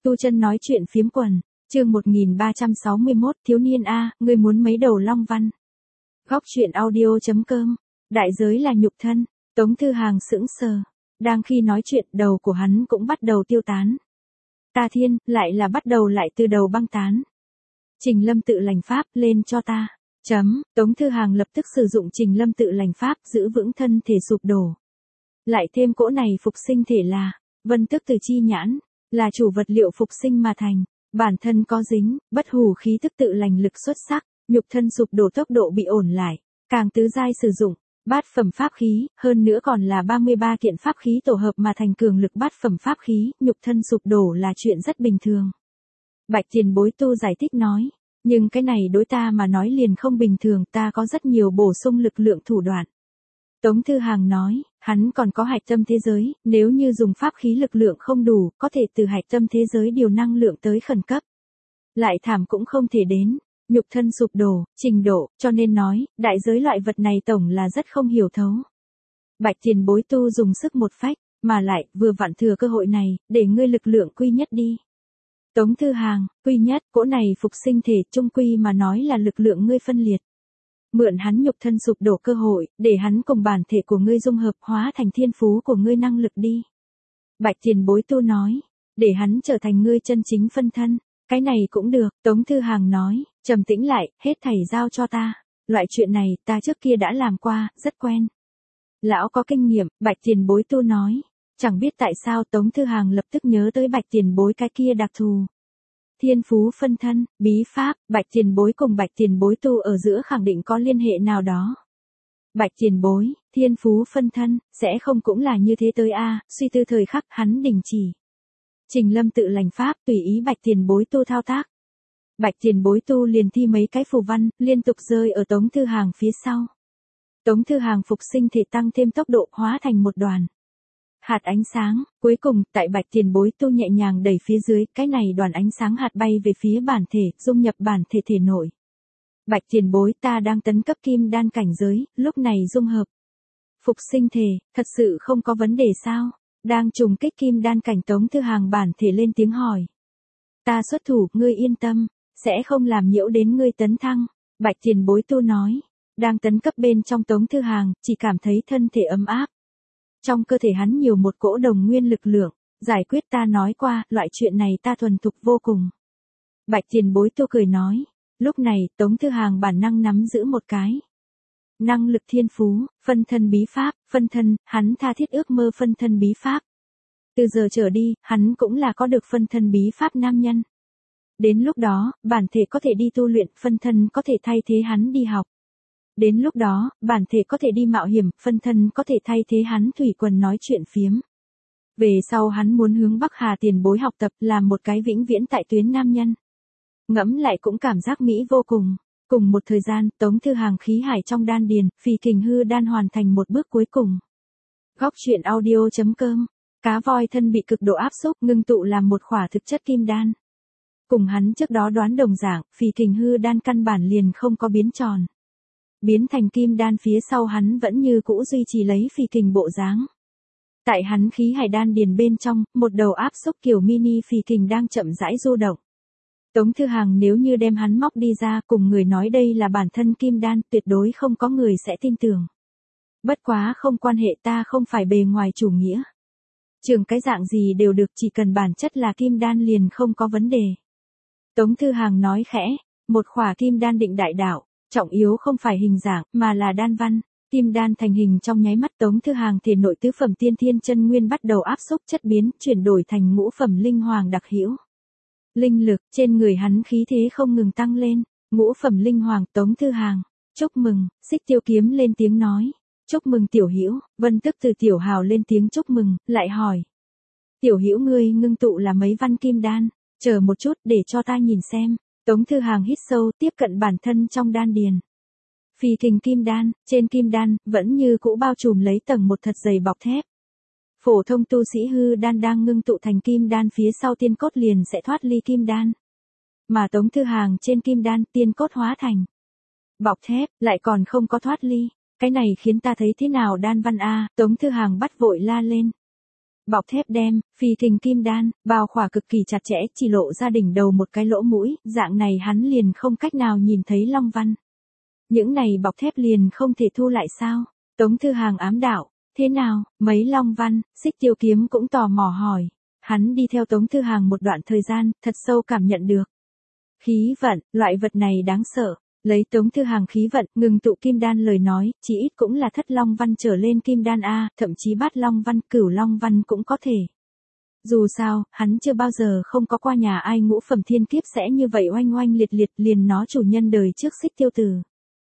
Tu Chân nói chuyện phiếm quần, chương 1361, thiếu niên A, ngươi muốn mấy đầu long văn. Góc chuyện audio.com, đại giới là nhục thân, Tống Thư Hàng sững sờ. Đang khi nói chuyện đầu của hắn cũng bắt đầu tiêu tán. Ta thiên, lại là bắt đầu lại từ đầu băng tán. Trình Lâm tự lành pháp, lên cho ta. Tống Thư Hàng lập tức sử dụng Trình Lâm tự lành pháp giữ vững thân thể sụp đổ. Lại thêm cỗ này phục sinh thể là, vân tức từ chi nhãn, là chủ vật liệu phục sinh mà thành, bản thân có dính, bất hủ khí tức tự lành lực xuất sắc, nhục thân sụp đổ tốc độ bị ổn lại, càng tứ giai sử dụng, bát phẩm pháp khí, hơn nữa còn là 33 kiện pháp khí tổ hợp mà thành cường lực bát phẩm pháp khí, nhục thân sụp đổ là chuyện rất bình thường. Bạch Tiền Bối Tu giải thích nói, nhưng cái này đối ta mà nói liền không bình thường, ta có rất nhiều bổ sung lực lượng thủ đoạn. Tống Thư Hàng nói, hắn còn có hạch tâm thế giới, nếu như dùng pháp khí lực lượng không đủ, có thể từ hạch tâm thế giới điều năng lượng tới khẩn cấp. Lại thảm cũng không thể đến, nhục thân sụp đổ, trình độ, cho nên nói, đại giới loại vật này tổng là rất không hiểu thấu. Bạch Tiền Bối Tu dùng sức một phách, mà lại, vừa vặn thừa cơ hội này, để ngươi lực lượng quy nhất đi. Tống Thư Hàng, quy nhất, cỗ này phục sinh thể trung quy mà nói là lực lượng ngươi phân liệt. Mượn hắn nhục thân sụp đổ cơ hội, để hắn cùng bản thể của ngươi dung hợp hóa thành thiên phú của ngươi năng lực đi. Bạch Tiền Bối Tu nói, để hắn trở thành ngươi chân chính phân thân, cái này cũng được, Tống Thư Hàng nói, trầm tĩnh lại, hết thảy giao cho ta, loại chuyện này ta trước kia đã làm qua, rất quen. Lão có kinh nghiệm, Bạch Tiền Bối Tu nói, chẳng biết tại sao Tống Thư Hàng lập tức nhớ tới Bạch Tiền Bối cái kia đặc thù. Thiên phú phân thân, bí pháp, Bạch Tiền Bối cùng Bạch Tiền Bối Tu ở giữa khẳng định có liên hệ nào đó. Bạch Tiền Bối, thiên phú phân thân, sẽ không cũng là như thế tới a? Suy tư thời khắc hắn đình chỉ. Trình Lâm tự lành pháp tùy ý Bạch Tiền Bối Tu thao tác. Bạch Tiền Bối Tu liền thi mấy cái phù văn, liên tục rơi ở Tống Thư Hàng phía sau. Tống Thư Hàng phục sinh thể tăng thêm tốc độ hóa thành một đoàn hạt ánh sáng, cuối cùng, tại Bạch Tiền Bối Tu nhẹ nhàng đẩy phía dưới, cái này đoàn ánh sáng hạt bay về phía bản thể, dung nhập bản thể thể nội. Bạch Tiền Bối ta đang tấn cấp kim đan cảnh giới, lúc này dung hợp. Phục sinh thể, thật sự không có vấn đề sao? Đang trùng kích kim đan cảnh Tống Thư Hàng bản thể lên tiếng hỏi. Ta xuất thủ, ngươi yên tâm, sẽ không làm nhiễu đến ngươi tấn thăng. Bạch Tiền Bối Tu nói, đang tấn cấp bên trong Tống Thư Hàng, chỉ cảm thấy thân thể ấm áp. Trong cơ thể hắn nhiều một cỗ đồng nguyên lực lượng, giải quyết ta nói qua, loại chuyện này ta thuần thục vô cùng. Bạch Tiền Bối Tu cười nói, lúc này, Tống Thư Hàng bản năng nắm giữ một cái. Năng lực thiên phú, phân thân bí pháp, phân thân, hắn tha thiết ước mơ phân thân bí pháp. Từ giờ trở đi, hắn cũng là có được phân thân bí pháp nam nhân. Đến lúc đó, bản thể có thể đi tu luyện, phân thân có thể thay thế hắn đi học. Đến lúc đó, bản thể có thể đi mạo hiểm, phân thân có thể thay thế hắn thủy quần nói chuyện phiếm. Về sau hắn muốn hướng Bắc Hà Tiền Bối học tập làm một cái vĩnh viễn tại tuyến nam nhân. Ngẫm lại cũng cảm giác mỹ vô cùng. Cùng một thời gian, Tống Thư Hàng khí hải trong đan điền, Phì Kình Hư Đan hoàn thành một bước cuối cùng. Góc chuyện audio.com, cá voi thân bị cực độ áp xúc ngưng tụ làm một khỏa thực chất kim đan. Cùng hắn trước đó đoán đồng dạng, Phì Kình Hư Đan căn bản liền không có biến tròn. Biến thành kim đan phía sau hắn vẫn như cũ duy trì lấy phì kình bộ dáng. Tại hắn khí hải đan điền bên trong, một đầu áp xúc kiểu mini phì kình đang chậm rãi du động. Tống Thư Hàng nếu như đem hắn móc đi ra cùng người nói đây là bản thân kim đan, tuyệt đối không có người sẽ tin tưởng. Bất quá không quan hệ, ta không phải bề ngoài chủ nghĩa. Trường cái dạng gì đều được, chỉ cần bản chất là kim đan liền không có vấn đề. Tống Thư Hàng nói khẽ, một khỏa kim đan định đại đạo. Trọng yếu không phải hình dạng, mà là đan văn. Kim đan thành hình trong nháy mắt Tống Thư Hàng thể nội tứ phẩm tiên thiên chân nguyên bắt đầu áp xúc chất biến, chuyển đổi thành ngũ phẩm linh hoàng đặc hữu. Linh lực trên người hắn khí thế không ngừng tăng lên. Ngũ phẩm linh hoàng Tống Thư Hàng. Chúc mừng, Xích Tiêu Kiếm lên tiếng nói. Chúc mừng tiểu hữu, Vân tức từ tiểu hào lên tiếng chúc mừng, lại hỏi. Tiểu hữu ngươi ngưng tụ là mấy văn kim đan, chờ một chút để cho ta nhìn xem. Tống Thư Hàng hít sâu, tiếp cận bản thân trong đan điền. Phì kình kim đan, trên kim đan, vẫn như cũ bao trùm lấy tầng một thật dày bọc thép. Phổ thông tu sĩ hư đan đang ngưng tụ thành kim đan phía sau tiên cốt liền sẽ thoát ly kim đan. Mà Tống Thư Hàng trên kim đan tiên cốt hóa thành bọc thép, lại còn không có thoát ly. Cái này khiến ta thấy thế nào đan văn a? Tống Thư Hàng bắt vội la lên. bọc thép đem, phi thình kim đan, bao khỏa cực kỳ chặt chẽ, chỉ lộ ra đỉnh đầu một cái lỗ mũi, dạng này hắn liền không cách nào nhìn thấy long văn. Những này bọc thép liền không thể thu lại sao? Tống Thư Hàng ám đạo, thế nào, mấy long văn, Xích Tiêu Kiếm cũng tò mò hỏi. Hắn đi theo Tống Thư Hàng một đoạn thời gian, thật sâu cảm nhận được. Khí vận, loại vật này đáng sợ. Lấy Tống Thư Hàng khí vận, ngừng tụ kim đan lời nói, chỉ ít cũng là thất long văn trở lên kim đan A, thậm chí bát long văn, cửu long văn cũng có thể. Dù sao, hắn chưa bao giờ không có qua nhà ai ngũ phẩm thiên kiếp sẽ như vậy oanh oanh liệt liệt, liền nó chủ nhân đời trước Xích Tiêu Tử.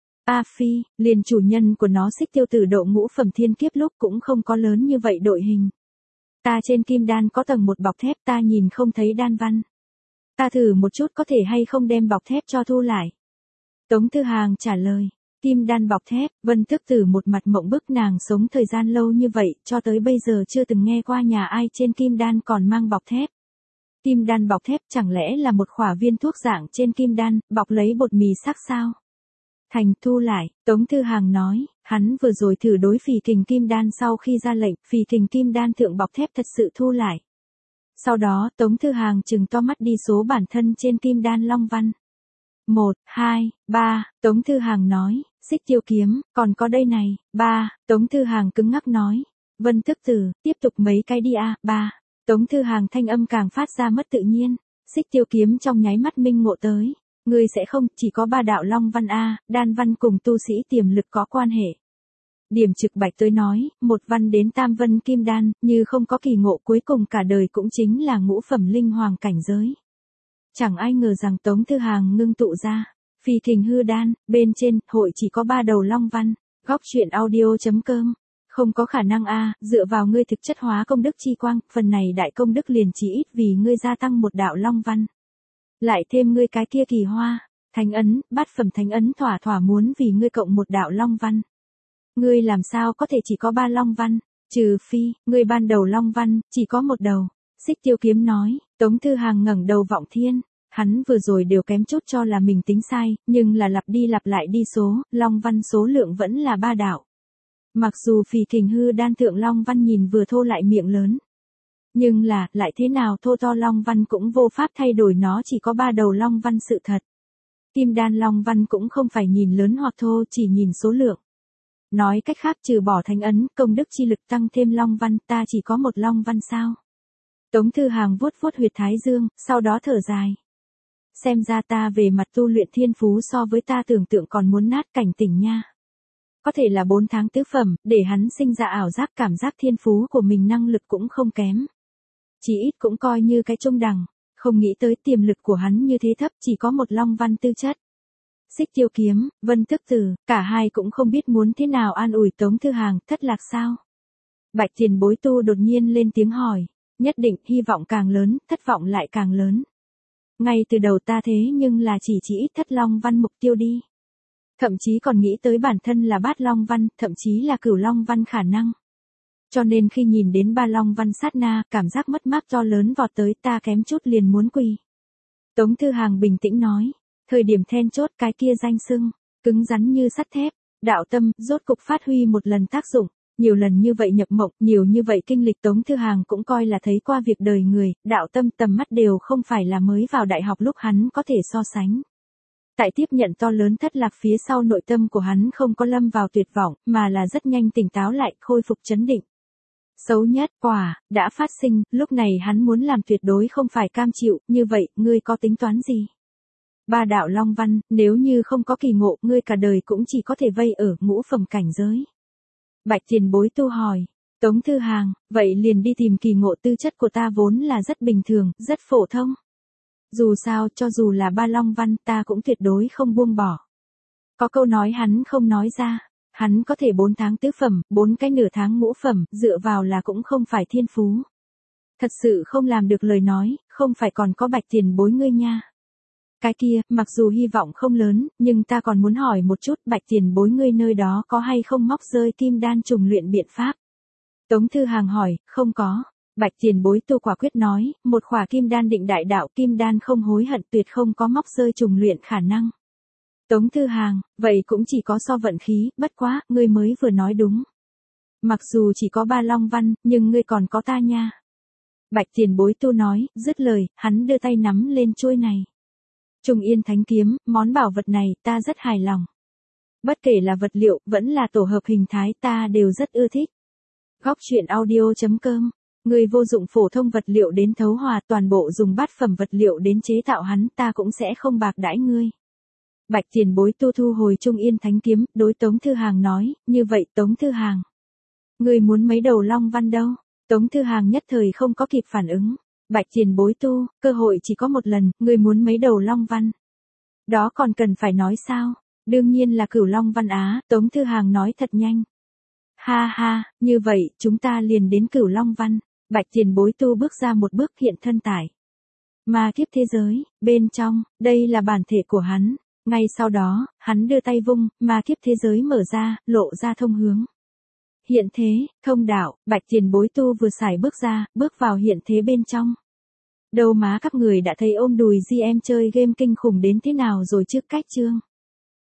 A Phi, liền chủ nhân của nó Xích Tiêu Tử độ ngũ phẩm thiên kiếp lúc cũng không có lớn như vậy đội hình. Ta trên kim đan có tầng một bọc thép, ta nhìn không thấy đan văn. Ta thử một chút có thể hay không đem bọc thép cho thu lại. Tống Thư Hàng trả lời, kim đan bọc thép, Vân Thức Tử một mặt mộng bức, nàng sống thời gian lâu như vậy, cho tới bây giờ chưa từng nghe qua nhà ai trên kim đan còn mang bọc thép. Kim đan bọc thép chẳng lẽ là một khỏa viên thuốc dạng trên kim đan, bọc lấy bột mì sắc sao? Thành thu lại, Tống Thư Hàng nói, hắn vừa rồi thử đối phì kình kim đan sau khi ra lệnh, phì kình kim đan thượng bọc thép thật sự thu lại. Sau đó, Tống Thư Hàng trừng to mắt đi số bản thân trên kim đan long văn. 1, 2, 3, Tống Thư Hàng nói, Xích Tiêu Kiếm, còn có đây này, 3, Tống Thư Hàng cứng ngắc nói, Vân Thức Tử, tiếp tục mấy cái đi a, 3, Tống Thư Hàng thanh âm càng phát ra mất tự nhiên, Xích Tiêu Kiếm trong nháy mắt minh ngộ tới, ngươi sẽ không, chỉ có 3 đạo long văn a, đan văn cùng tu sĩ tiềm lực có quan hệ. Điểm Trực Bạch tới nói, 1 văn đến tam vân kim đan, như không có kỳ ngộ cuối cùng cả đời cũng chính là ngũ phẩm linh hoàng cảnh giới. Chẳng ai ngờ rằng Tống Thư Hàng ngưng tụ ra, phi thình hư đan, bên trên, hội chỉ có 3 đầu long văn, góc truyện audio.com. Không có khả năng a, dựa vào ngươi thực chất hóa công đức chi quang, phần này đại công đức liền chỉ ít vì ngươi gia tăng 1 đạo long văn. Lại thêm ngươi cái kia kỳ hoa, thánh ấn, bát phẩm thánh ấn thỏa thỏa muốn vì ngươi cộng 1 đạo long văn. Ngươi làm sao có thể chỉ có 3 long văn, trừ phi, ngươi ban đầu long văn, chỉ có 1 đầu. Xích Tiêu Kiếm nói, Tống Thư Hàng ngẩng đầu vọng thiên, hắn vừa rồi đều kém chút cho là mình tính sai, nhưng là lặp đi lặp lại đi số, long văn số lượng vẫn là 3 đạo. Mặc dù phì kình hư đan thượng long văn nhìn vừa thô lại miệng lớn. Nhưng là, lại thế nào thô to long văn cũng vô pháp thay đổi nó chỉ có 3 đầu long văn sự thật. Kim đan long văn cũng không phải nhìn lớn hoặc thô, chỉ nhìn số lượng. Nói cách khác trừ bỏ thánh ấn, công đức chi lực tăng thêm long văn, ta chỉ có 1 long văn sao? Tống Thư Hàng vuốt vuốt huyệt thái dương, sau đó thở dài. Xem ra ta về mặt tu luyện thiên phú so với ta tưởng tượng còn muốn nát cảnh tỉnh nha. Có thể là 4 tháng tứ phẩm, để hắn sinh ra ảo giác cảm giác thiên phú của mình năng lực cũng không kém. Chỉ ít cũng coi như cái trung đẳng, không nghĩ tới tiềm lực của hắn như thế thấp, chỉ có 1 long văn tư chất. Xích Tiêu Kiếm, Vân Thức Tử, cả hai cũng không biết muốn thế nào an ủi Tống Thư Hàng, thất lạc sao? Bạch Tiền Bối Tu đột nhiên lên tiếng hỏi, nhất định hy vọng càng lớn, thất vọng lại càng lớn. Ngay từ đầu ta thế nhưng là chỉ ít thất long văn mục tiêu đi. Thậm chí còn nghĩ tới bản thân là bát long văn, thậm chí là cửu long văn khả năng. Cho nên khi nhìn đến 3 long văn sát na, cảm giác mất mát to lớn vọt tới, ta kém chút liền muốn quỳ. Tống Thư Hàng bình tĩnh nói, thời điểm then chốt cái kia danh xưng, cứng rắn như sắt thép, đạo tâm, rốt cục phát huy một lần tác dụng. Nhiều lần như vậy nhập mộng, nhiều như vậy kinh lịch Tống Thư Hàng cũng coi là thấy qua việc đời người, đạo tâm tầm mắt đều không phải là mới vào đại học lúc hắn có thể so sánh. Tại tiếp nhận to lớn thất lạc phía sau nội tâm của hắn không có lâm vào tuyệt vọng, mà là rất nhanh tỉnh táo lại, khôi phục trấn định. Xấu nhất, quả, đã phát sinh, lúc này hắn muốn làm tuyệt đối không phải cam chịu, như vậy, ngươi có tính toán gì? 3 đạo long văn, nếu như không có kỳ ngộ, ngươi cả đời cũng chỉ có thể vây ở ngũ phẩm cảnh giới. Bạch Tiền Bối Tu hỏi, Tống Thư Hàng, vậy liền đi tìm kỳ ngộ, tư chất của ta vốn là rất bình thường, rất phổ thông. Dù sao, cho dù là 3 long văn, ta cũng tuyệt đối không buông bỏ. Có câu nói hắn không nói ra, hắn có thể 4 tháng tứ phẩm, 4 cái nửa tháng ngũ phẩm, dựa vào là cũng không phải thiên phú. Thật sự không làm được lời nói, không phải còn có Bạch Tiền Bối ngươi nha. Cái kia, mặc dù hy vọng không lớn, nhưng ta còn muốn hỏi một chút, Bạch Tiền Bối ngươi nơi đó có hay không móc rơi kim đan trùng luyện biện pháp? Tống Thư Hàng hỏi, không có. Bạch Tiền Bối Tu quả quyết nói, một khỏa kim đan định đại đạo, kim đan không hối hận, tuyệt không có móc rơi trùng luyện khả năng. Tống Thư Hàng, vậy cũng chỉ có so vận khí, bất quá, ngươi mới vừa nói đúng. Mặc dù chỉ có 3 long văn, nhưng ngươi còn có ta nha. Bạch tiền bối tu nói, dứt lời, hắn đưa tay nắm lên chuôi này. Trung Yên Thánh Kiếm, món bảo vật này ta rất hài lòng. Bất kể là vật liệu, vẫn là tổ hợp hình thái ta đều rất ưa thích. Góc truyện audio.com. Người vô dụng phổ thông vật liệu đến thấu hòa, toàn bộ dùng bát phẩm vật liệu đến chế tạo hắn, ta cũng sẽ không bạc đãi ngươi. Bạch tiền bối tu thu hồi Trung Yên Thánh Kiếm, đối Tống Thư Hàng nói, như vậy Tống Thư Hàng. Ngươi muốn mấy đầu long văn đâu? Tống Thư Hàng nhất thời không có kịp phản ứng. Bạch tiền bối tu, cơ hội chỉ có một lần, ngươi muốn mấy đầu long văn. Đó còn cần phải nói sao? Đương nhiên là Cửu Long Văn Á, Tống Thư Hàng nói thật nhanh. Ha ha, như vậy, chúng ta liền đến Cửu Long Văn. Bạch tiền bối tu bước ra một bước hiện thân tại ma kiếp thế giới, bên trong, đây là bản thể của hắn. Ngay sau đó, hắn đưa tay vung, ma kiếp thế giới mở ra, lộ ra thông hướng. Hiện thế, thông đạo, bạch tiền bối tu vừa xài bước ra, bước vào hiện thế bên trong. Đâu má các người đã thấy ôm đùi GM chơi game kinh khủng đến thế nào rồi trước cách chương.